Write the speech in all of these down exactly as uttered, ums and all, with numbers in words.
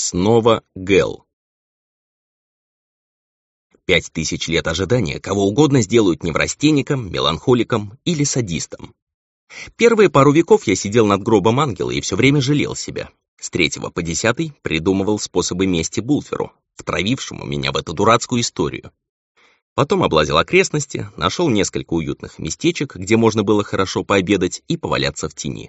Снова Гэл. Пять тысяч лет ожидания кого угодно сделают неврастенником, меланхоликом или садистом. Первые пару веков я сидел над гробом ангела и все время жалел себя. С третьего по десятый придумывал способы мести Булферу, втравившему меня в эту дурацкую историю. Потом облазил окрестности, нашел несколько уютных местечек, где можно было хорошо пообедать и поваляться в тени.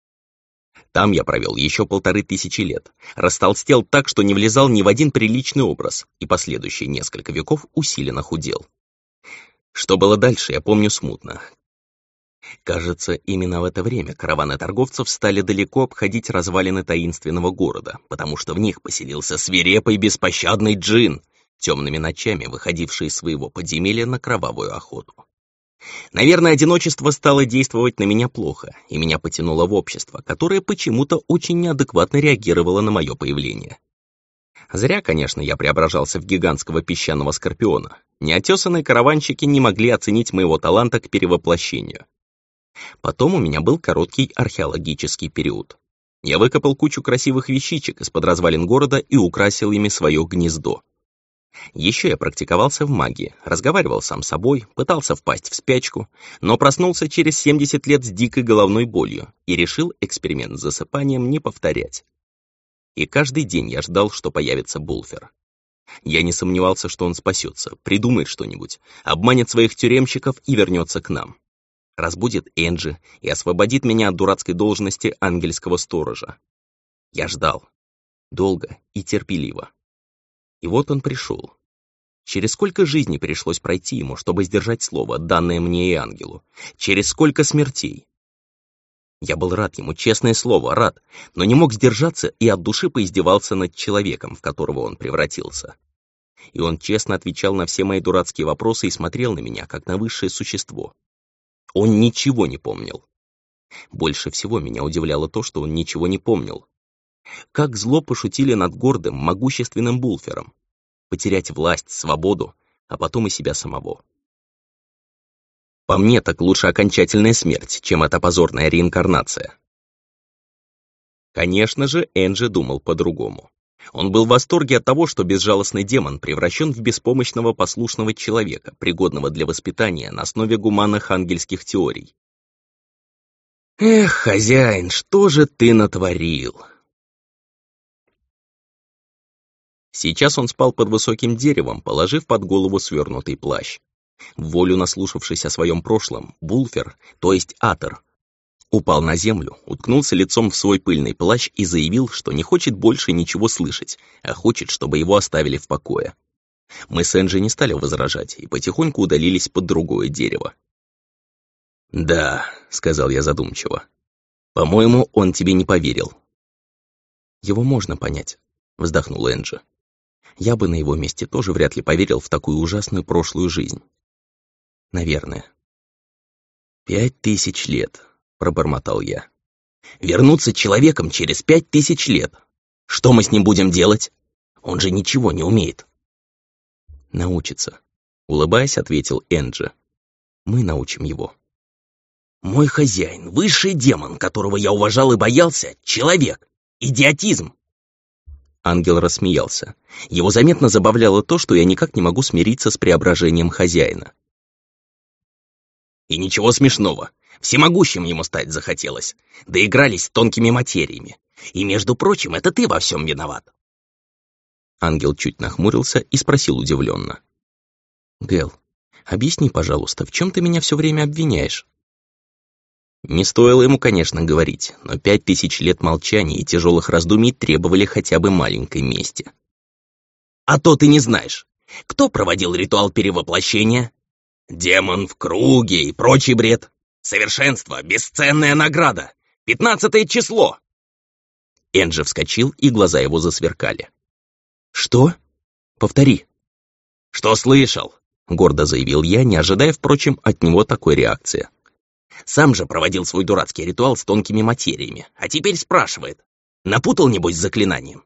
Там я провел еще полторы тысячи лет, растолстел так, что не влезал ни в один приличный образ, и последующие несколько веков усиленно худел. Что было дальше, я помню смутно. Кажется, именно в это время караваны торговцев стали далеко обходить развалины таинственного города, потому что в них поселился свирепый беспощадный джин, темными ночами выходивший из своего подземелья на кровавую охоту. Наверное, одиночество стало действовать на меня плохо, и меня потянуло в общество, которое почему-то очень неадекватно реагировало на мое появление. Зря, конечно, я преображался в гигантского песчаного скорпиона. Неотесанные караванщики не могли оценить моего таланта к перевоплощению. Потом у меня был короткий археологический период. Я выкопал кучу красивых вещичек из-под развалин города и украсил ими свое гнездо. Еще я практиковался в магии, разговаривал сам с собой, пытался впасть в спячку, но проснулся через семьдесят лет с дикой головной болью и решил эксперимент с засыпанием не повторять. И каждый день я ждал, что появится Булфер. Я не сомневался, что он спасется, придумает что-нибудь, обманет своих тюремщиков и вернется к нам. Разбудит Энджи и освободит меня от дурацкой должности ангельского сторожа. Я ждал. Долго и терпеливо. И вот он пришел. Через сколько жизней пришлось пройти ему, чтобы сдержать слово, данное мне и ангелу? Через сколько смертей? Я был рад ему, честное слово, рад, но не мог сдержаться и от души поиздевался над человеком, в которого он превратился. И он честно отвечал на все мои дурацкие вопросы и смотрел на меня, как на высшее существо. Он ничего не помнил. Больше всего меня удивляло то, что он ничего не помнил. Как зло пошутили над гордым, могущественным Булфером. Потерять власть, свободу, а потом и себя самого. По мне, так лучше окончательная смерть, чем эта позорная реинкарнация. Конечно же, Энджи думал по-другому. Он был в восторге от того, что безжалостный демон превращен в беспомощного послушного человека, пригодного для воспитания на основе гуманных ангельских теорий. «Эх, хозяин, что же ты натворил?» Сейчас он спал под высоким деревом, положив под голову свернутый плащ. Вволю наслушавшись о своем прошлом, Булфер, то есть Атер, упал на землю, уткнулся лицом в свой пыльный плащ и заявил, что не хочет больше ничего слышать, а хочет, чтобы его оставили в покое. Мы с Энджи не стали возражать и потихоньку удалились под другое дерево. «Да», — сказал я задумчиво, — «по-моему, он тебе не поверил». «Его можно понять», — вздохнул Энджи. «Я бы на его месте тоже вряд ли поверил в такую ужасную прошлую жизнь. Наверное». «Пять тысяч лет», — пробормотал я. «Вернуться человеком через пять тысяч лет. Что мы с ним будем делать? Он же ничего не умеет». «Научится», — улыбаясь, ответил Энджи. «Мы научим его». «Мой хозяин, высший демон, которого я уважал и боялся, человек. Идиотизм!» Ангел рассмеялся. Его заметно забавляло то, что я никак не могу смириться с преображением хозяина. «И ничего смешного. Всемогущим ему стать захотелось. Доигрались с тонкими материями. И, между прочим, это ты во всем виноват». Ангел чуть нахмурился и спросил удивленно. «Гэл, объясни, пожалуйста, в чем ты меня все время обвиняешь?» Не стоило ему, конечно, говорить, но пять тысяч лет молчания и тяжелых раздумий требовали хотя бы маленькой мести. «А то ты не знаешь. Кто проводил ритуал перевоплощения? Демон в круге и прочий бред. Совершенство, бесценная награда. Пятнадцатое число!» Энджи вскочил, и глаза его засверкали. «Что? Повтори». «Что слышал?» — гордо заявил я, не ожидая, впрочем, от него такой реакции. Сам же проводил свой дурацкий ритуал с тонкими материями, а теперь спрашивает. Напутал, небось, с заклинанием?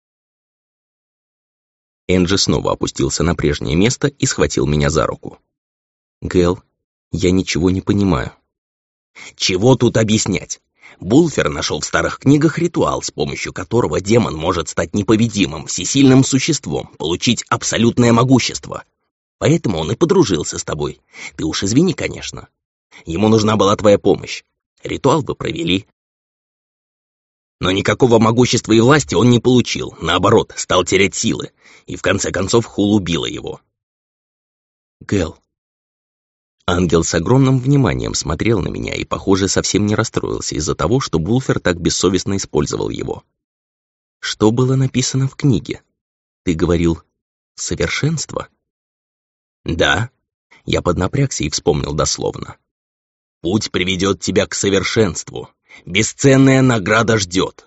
Энджи снова опустился на прежнее место и схватил меня за руку. «Гэл, я ничего не понимаю». «Чего тут объяснять? Булфер нашел в старых книгах ритуал, с помощью которого демон может стать непобедимым, всесильным существом, получить абсолютное могущество. Поэтому он и подружился с тобой. Ты уж извини, конечно. Ему нужна была твоя помощь. Ритуал вы провели. Но никакого могущества и власти он не получил. Наоборот, стал терять силы. И в конце концов Хул убила его. Гэл. Ангел с огромным вниманием смотрел на меня и, похоже, совсем не расстроился из-за того, что Булфер так бессовестно использовал его. Что было написано в книге? Ты говорил «совершенство»? Да. Я поднапрягся и вспомнил дословно. Путь приведет тебя к совершенству. Бесценная награда ждет.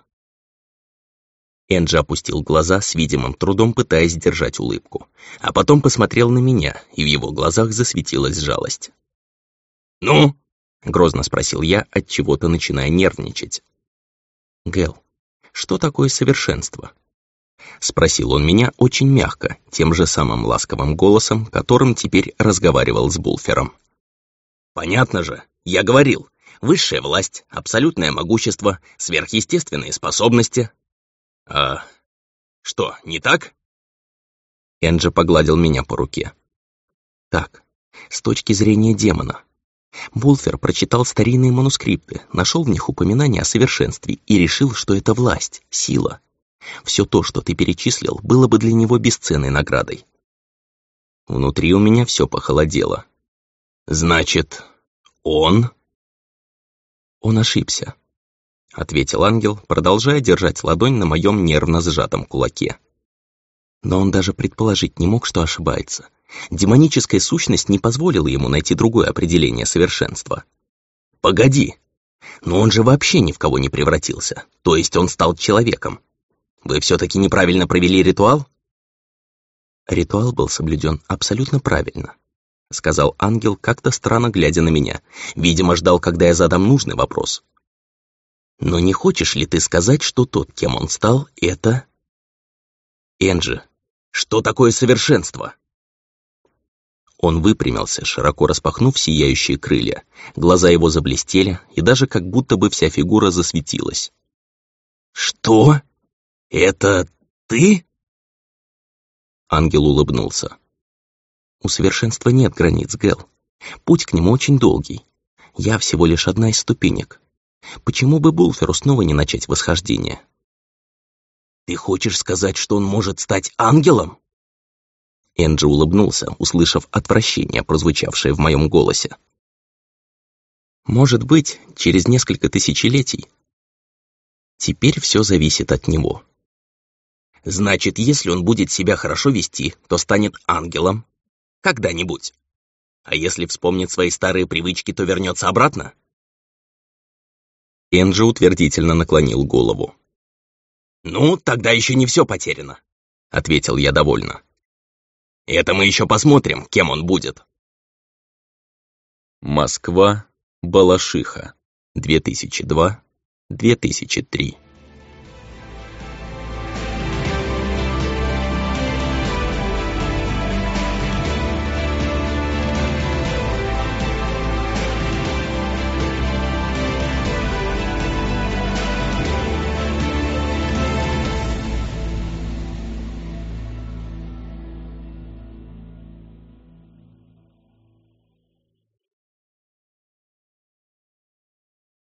Энджи опустил глаза, с видимым трудом пытаясь сдержать улыбку, а потом посмотрел на меня, и в его глазах засветилась жалость. «Ну?» — грозно спросил я, отчего-то начиная нервничать. «Гэл, что такое совершенство?» — спросил он меня очень мягко, тем же самым ласковым голосом, которым теперь разговаривал с Булфером. «Понятно же, я говорил, высшая власть, абсолютное могущество, сверхъестественные способности». «А что, не так?» Энджи погладил меня по руке. «Так, с точки зрения демона. Булфер прочитал старинные манускрипты, нашел в них упоминания о совершенстве и решил, что это власть, сила. Все то, что ты перечислил, было бы для него бесценной наградой». Внутри у меня все похолодело. «Значит, он...» «Он ошибся», — ответил ангел, продолжая держать ладонь на моем нервно сжатом кулаке. Но он даже предположить не мог, что ошибается. Демоническая сущность не позволила ему найти другое определение совершенства. «Погоди, но он же вообще ни в кого не превратился, то есть он стал человеком. Вы все-таки неправильно провели ритуал?» «Ритуал был соблюден абсолютно правильно», — сказал ангел, как-то странно глядя на меня. Видимо, ждал, когда я задам нужный вопрос. «Но не хочешь ли ты сказать, что тот, кем он стал, это...» «Энджи, что такое совершенство?» Он выпрямился, широко распахнув сияющие крылья. Глаза его заблестели, и даже как будто бы вся фигура засветилась. «Что? Это ты?» Ангел улыбнулся. «У совершенства нет границ, Гэл. Путь к нему очень долгий. Я всего лишь одна из ступенек. Почему бы Булферу снова не начать восхождение?» «Ты хочешь сказать, что он может стать ангелом?» Энджи улыбнулся, услышав отвращение, прозвучавшее в моем голосе. «Может быть, через несколько тысячелетий. Теперь все зависит от него». «Значит, если он будет себя хорошо вести, то станет ангелом? Когда-нибудь. А если вспомнит свои старые привычки, то вернется обратно?» Энджи утвердительно наклонил голову. «Ну, тогда еще не все потеряно», — ответил я довольно. «Это мы еще посмотрим, кем он будет». Москва, Балашиха, две тысячи два — две тысячи три.